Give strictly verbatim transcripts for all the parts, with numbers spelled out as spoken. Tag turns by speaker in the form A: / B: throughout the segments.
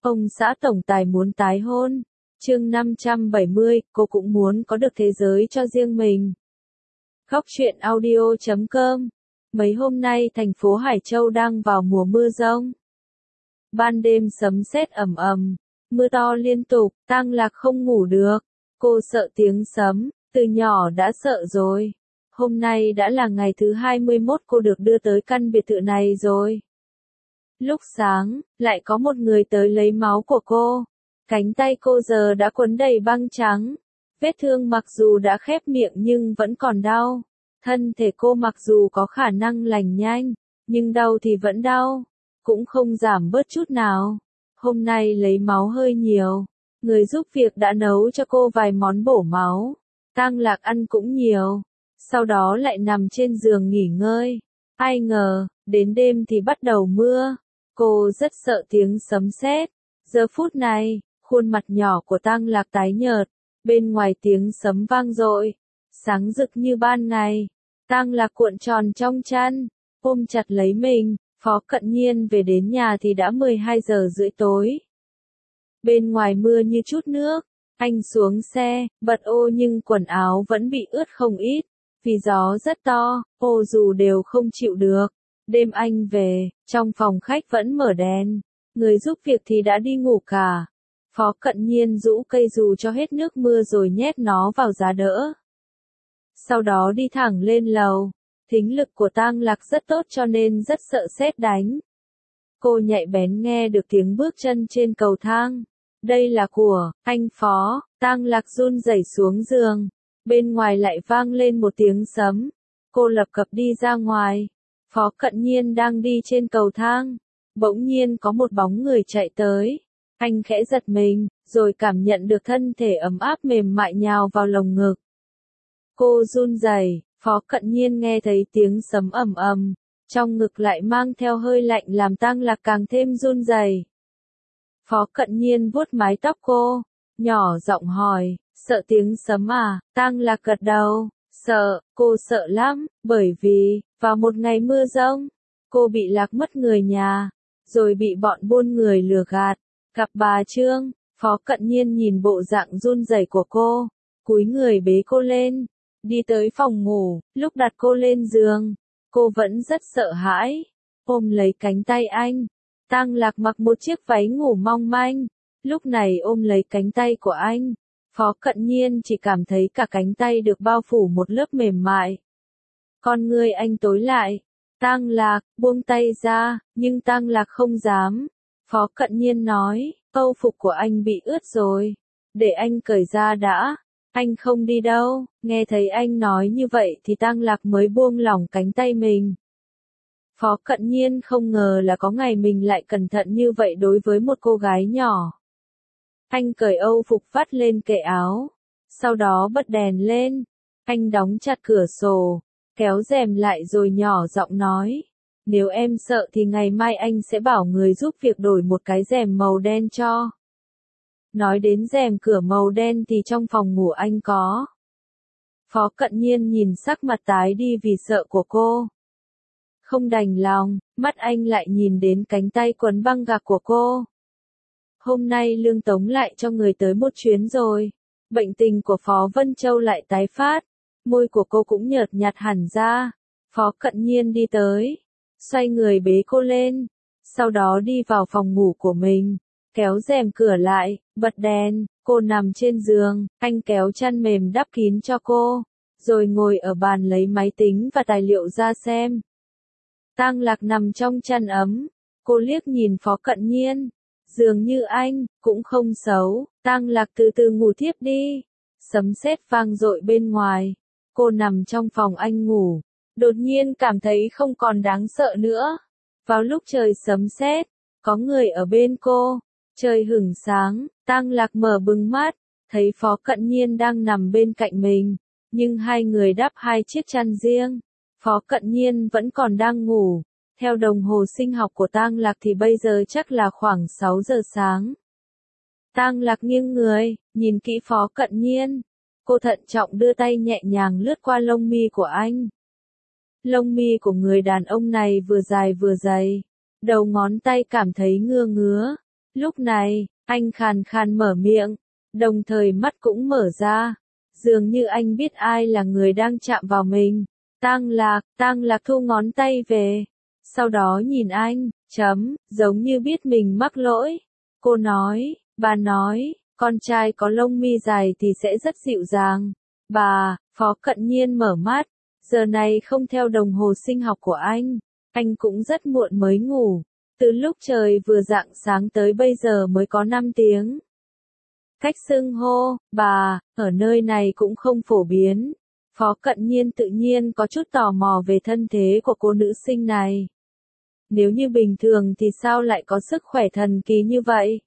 A: Ông xã tổng tài muốn tái hôn. Chương năm trăm bảy mươi, cô cũng muốn có được thế giới cho riêng mình. Góc truyện audio chấm com. Mấy hôm nay thành phố Hải Châu đang vào mùa mưa giông. Ban đêm sấm sét ầm ầm, mưa to liên tục, Tang Lạc không ngủ được. Cô sợ tiếng sấm, từ nhỏ đã sợ rồi. Hôm nay đã là ngày thứ hai mươi mốt cô được đưa tới căn biệt thự này rồi. Lúc sáng, lại có một người tới lấy máu của cô. Cánh tay cô giờ đã quấn đầy băng trắng. Vết thương mặc dù đã khép miệng nhưng vẫn còn đau. Thân thể cô mặc dù có khả năng lành nhanh, nhưng đau thì vẫn đau, cũng không giảm bớt chút nào. Hôm nay lấy máu hơi nhiều, người giúp việc đã nấu cho cô vài món bổ máu. Tang Lạc ăn cũng nhiều, sau đó lại nằm trên giường nghỉ ngơi. Ai ngờ, đến đêm thì bắt đầu mưa. Cô rất sợ tiếng sấm sét. Giờ phút này, khuôn mặt nhỏ của Tang Lạc tái nhợt, bên ngoài tiếng sấm vang dội, sáng rực như ban ngày. Tang Lạc cuộn tròn trong chăn, ôm chặt lấy mình. Phó Cận Nhiên về đến nhà thì đã mười hai giờ rưỡi tối. Bên ngoài mưa như chút nước, anh xuống xe, bật ô nhưng quần áo vẫn bị ướt không ít, vì gió rất to, ô dù đều không chịu được. Đêm anh về, trong phòng khách vẫn mở đèn, người giúp việc thì đã đi ngủ cả. Phó Cận Nhiên rũ cây dù cho hết nước mưa rồi nhét nó vào giá đỡ. Sau đó đi thẳng lên lầu. Thính lực của Tang Lạc rất tốt cho nên rất sợ sét đánh. Cô nhạy bén nghe được tiếng bước chân trên cầu thang. Đây là của anh Phó. Tang Lạc run rẩy xuống giường. Bên ngoài lại vang lên một tiếng sấm. Cô lập cập đi ra ngoài. Phó Cận Nhiên đang đi trên cầu thang. Bỗng nhiên có một bóng người chạy tới. Anh khẽ giật mình, rồi cảm nhận được thân thể ấm áp mềm mại nhào vào lồng ngực. Cô run rẩy. Phó Cận Nhiên nghe thấy tiếng sấm ầm ầm, trong ngực lại mang theo hơi lạnh làm Tang Lạc càng thêm run rẩy. Phó Cận Nhiên vuốt mái tóc cô, nhỏ giọng hỏi, sợ tiếng sấm à? Tang Lạc gật đầu, sợ, cô sợ lắm, bởi vì, vào một ngày mưa giông, cô bị lạc mất người nhà, rồi bị bọn buôn người lừa gạt, gặp bà Trương. Phó Cận Nhiên nhìn bộ dạng run rẩy của cô, cúi người bế cô lên. Đi tới phòng ngủ, lúc đặt cô lên giường, cô vẫn rất sợ hãi, ôm lấy cánh tay anh. Tang Lạc mặc một chiếc váy ngủ mong manh, lúc này ôm lấy cánh tay của anh. Phó Cận Nhiên chỉ cảm thấy cả cánh tay được bao phủ một lớp mềm mại. Con người anh tối lại, Tang Lạc, buông tay ra, nhưng Tang Lạc không dám. Phó Cận Nhiên nói, âu phục của anh bị ướt rồi, để anh cởi ra đã. Anh không đi đâu. Nghe thấy anh nói như vậy thì Tang Lạc mới buông lỏng cánh tay mình. Phó Cận Nhiên không ngờ là có ngày mình lại cẩn thận như vậy đối với một cô gái nhỏ. Anh cởi âu phục vắt lên kệ áo, sau đó bật đèn lên. Anh đóng chặt cửa sổ, kéo rèm lại rồi nhỏ giọng nói, nếu em sợ thì ngày mai anh sẽ bảo người giúp việc đổi một cái rèm màu đen cho. Nói đến rèm cửa màu đen thì trong phòng ngủ anh có. Phó Cận Nhiên nhìn sắc mặt tái đi vì sợ của cô. Không đành lòng, mắt anh lại nhìn đến cánh tay quấn băng gạc của cô. Hôm nay Lương Tống lại cho người tới một chuyến rồi. Bệnh tình của Phó Vân Châu lại tái phát. Môi của cô cũng nhợt nhạt hẳn ra. Phó Cận Nhiên đi tới, xoay người bế cô lên. Sau đó đi vào phòng ngủ của mình. Kéo rèm cửa lại, bật đèn, cô nằm trên giường, anh kéo chăn mềm đắp kín cho cô, rồi ngồi ở bàn lấy máy tính và tài liệu ra xem. Tang Lạc nằm trong chăn ấm, cô liếc nhìn Phó Cận Nhiên, dường như anh, cũng không xấu. Tang Lạc từ từ ngủ thiếp đi, sấm sét vang dội bên ngoài, cô nằm trong phòng anh ngủ, đột nhiên cảm thấy không còn đáng sợ nữa. Vào lúc trời sấm sét, có người ở bên cô. Trời hửng sáng, Tang Lạc mở bừng mắt, thấy Phó Cận Nhiên đang nằm bên cạnh mình, nhưng hai người đắp hai chiếc chăn riêng. Phó Cận Nhiên vẫn còn đang ngủ. Theo đồng hồ sinh học của Tang Lạc thì bây giờ chắc là khoảng sáu giờ sáng. Tang Lạc nghiêng người, nhìn kỹ Phó Cận Nhiên. Cô thận trọng đưa tay nhẹ nhàng lướt qua lông mi của anh. Lông mi của người đàn ông này vừa dài vừa dày, đầu ngón tay cảm thấy ngưa ngứa. Lúc này, anh khàn khàn mở miệng, đồng thời mắt cũng mở ra. Dường như anh biết ai là người đang chạm vào mình. Tang Lạc, Tang Lạc thu ngón tay về. Sau đó nhìn anh, chấm, giống như biết mình mắc lỗi. Cô nói, bà nói, con trai có lông mi dài thì sẽ rất dịu dàng. Bà, Phó Cận Nhiên mở mắt. Giờ này không theo đồng hồ sinh học của anh. Anh cũng rất muộn mới ngủ. Từ lúc trời vừa rạng sáng tới bây giờ mới có năm tiếng. Cách xưng hô, bà, ở nơi này cũng không phổ biến. Phó Cận Nhiên tự nhiên có chút tò mò về thân thế của cô nữ sinh này. Nếu như bình thường thì sao lại có sức khỏe thần kỳ như vậy?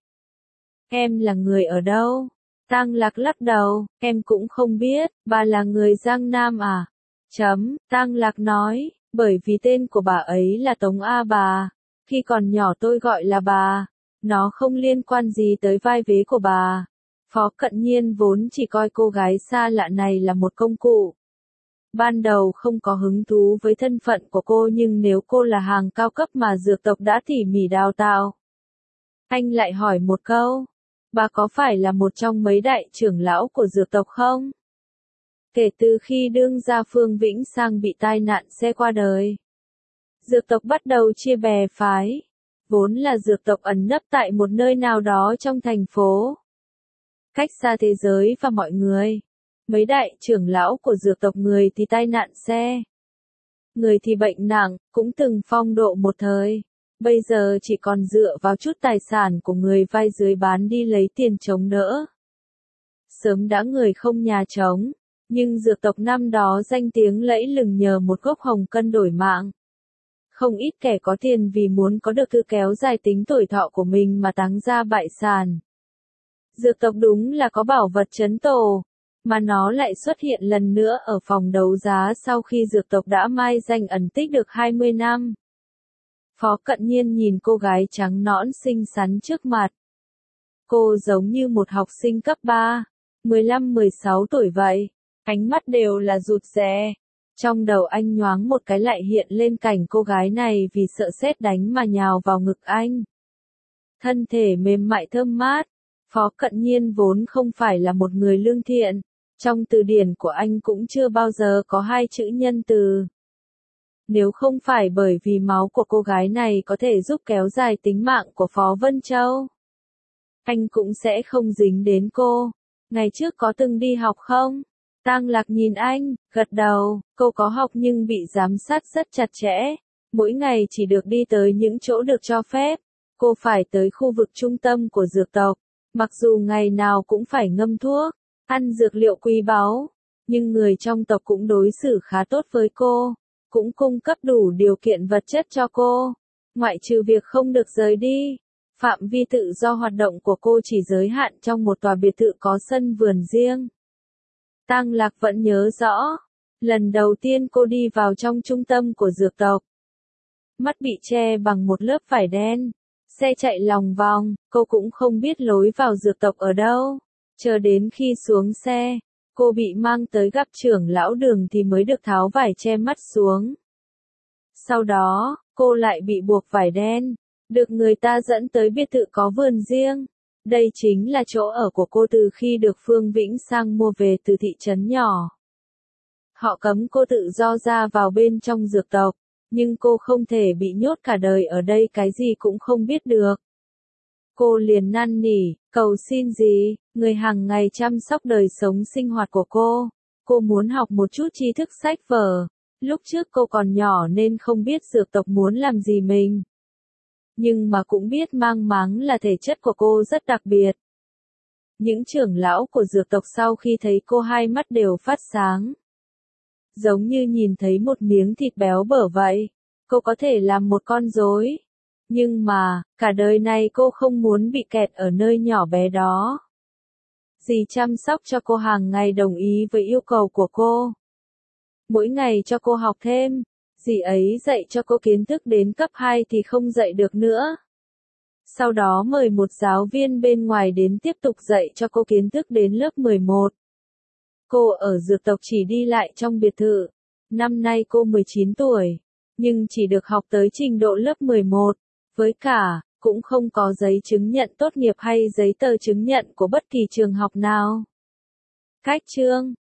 A: Em là người ở đâu? Tang Lạc lắc đầu, em cũng không biết, bà là người Giang Nam à? Chấm, Tang Lạc nói, bởi vì tên của bà ấy là Tống A Bà. Khi còn nhỏ tôi gọi là bà. Nó không liên quan gì tới vai vế của bà. Phó Cận Nhiên vốn chỉ coi cô gái xa lạ này là một công cụ. Ban đầu không có hứng thú với thân phận của cô, nhưng nếu cô là hàng cao cấp mà dược tộc đã tỉ mỉ đào tạo. Anh lại hỏi một câu, bà có phải là một trong mấy đại trưởng lão của dược tộc không? Kể từ khi đương gia Phương Vĩnh Sang bị tai nạn xe qua đời, dược tộc bắt đầu chia bè phái. Vốn là dược tộc ẩn nấp tại một nơi nào đó trong thành phố, cách xa thế giới và mọi người. Mấy đại trưởng lão của dược tộc người thì tai nạn xe, người thì bệnh nặng, cũng từng phong độ một thời. Bây giờ chỉ còn dựa vào chút tài sản của người vai dưới bán đi lấy tiền chống đỡ. Sớm đã người không nhà trống, nhưng dược tộc năm đó danh tiếng lẫy lừng nhờ một gốc hồng cân đổi mạng. Không ít kẻ có tiền vì muốn có được thứ kéo dài tính tuổi thọ của mình mà táng ra bại sản. Dược tộc đúng là có bảo vật trấn tổ, mà nó lại xuất hiện lần nữa ở phòng đấu giá sau khi dược tộc đã mai danh ẩn tích được hai mươi năm. Phó Cận Nhiên nhìn cô gái trắng nõn xinh xắn trước mặt. Cô giống như một học sinh cấp ba, mười lăm mười sáu tuổi vậy, ánh mắt đều là rụt rè. Trong đầu anh nhoáng một cái lại hiện lên cảnh cô gái này vì sợ sét đánh mà nhào vào ngực anh. Thân thể mềm mại thơm mát. Phó Cận Nhiên vốn không phải là một người lương thiện. Trong từ điển của anh cũng chưa bao giờ có hai chữ nhân từ. Nếu không phải bởi vì máu của cô gái này có thể giúp kéo dài tính mạng của Phó Vân Châu, anh cũng sẽ không dính đến cô. Ngày trước có từng đi học không? Tang Lạc nhìn anh, gật đầu, cô có học nhưng bị giám sát rất chặt chẽ. Mỗi ngày chỉ được đi tới những chỗ được cho phép. Cô phải tới khu vực trung tâm của dược tộc. Mặc dù ngày nào cũng phải ngâm thuốc, ăn dược liệu quý báu, nhưng người trong tộc cũng đối xử khá tốt với cô, cũng cung cấp đủ điều kiện vật chất cho cô, ngoại trừ việc không được rời đi. Phạm vi tự do hoạt động của cô chỉ giới hạn trong một tòa biệt thự có sân vườn riêng. Tang Lạc vẫn nhớ rõ, lần đầu tiên cô đi vào trong trung tâm của dược tộc. Mắt bị che bằng một lớp vải đen. Xe chạy lòng vòng, cô cũng không biết lối vào dược tộc ở đâu. Chờ đến khi xuống xe, cô bị mang tới gặp trưởng lão Đường thì mới được tháo vải che mắt xuống. Sau đó, cô lại bị buộc vải đen, được người ta dẫn tới biệt thự có vườn riêng. Đây chính là chỗ ở của cô từ khi được Phương Vĩnh Sang mua về từ thị trấn nhỏ. Họ cấm cô tự do ra vào bên trong dược tộc. Nhưng cô không thể bị nhốt cả đời ở đây, cái gì cũng không biết được. Cô liền năn nỉ, cầu xin gì, người hàng ngày chăm sóc đời sống sinh hoạt của cô. Cô muốn học một chút tri thức sách vở. Lúc trước cô còn nhỏ nên không biết dược tộc muốn làm gì mình. Nhưng mà cũng biết mang máng là thể chất của cô rất đặc biệt. Những trưởng lão của dược tộc sau khi thấy cô hai mắt đều phát sáng. Giống như nhìn thấy một miếng thịt béo bở vậy. Cô có thể làm một con rối. Nhưng mà, cả đời này cô không muốn bị kẹt ở nơi nhỏ bé đó. Dì chăm sóc cho cô hàng ngày, đồng ý với yêu cầu của cô. Mỗi ngày cho cô học thêm. Dì ấy dạy cho cô kiến thức đến cấp hai thì không dạy được nữa. Sau đó mời một giáo viên bên ngoài đến tiếp tục dạy cho cô kiến thức đến lớp mười một. Cô ở dược tộc chỉ đi lại trong biệt thự. Năm nay cô mười chín tuổi, nhưng chỉ được học tới trình độ lớp mười một. Với cả, cũng không có giấy chứng nhận tốt nghiệp hay giấy tờ chứng nhận của bất kỳ trường học nào. Khách trương,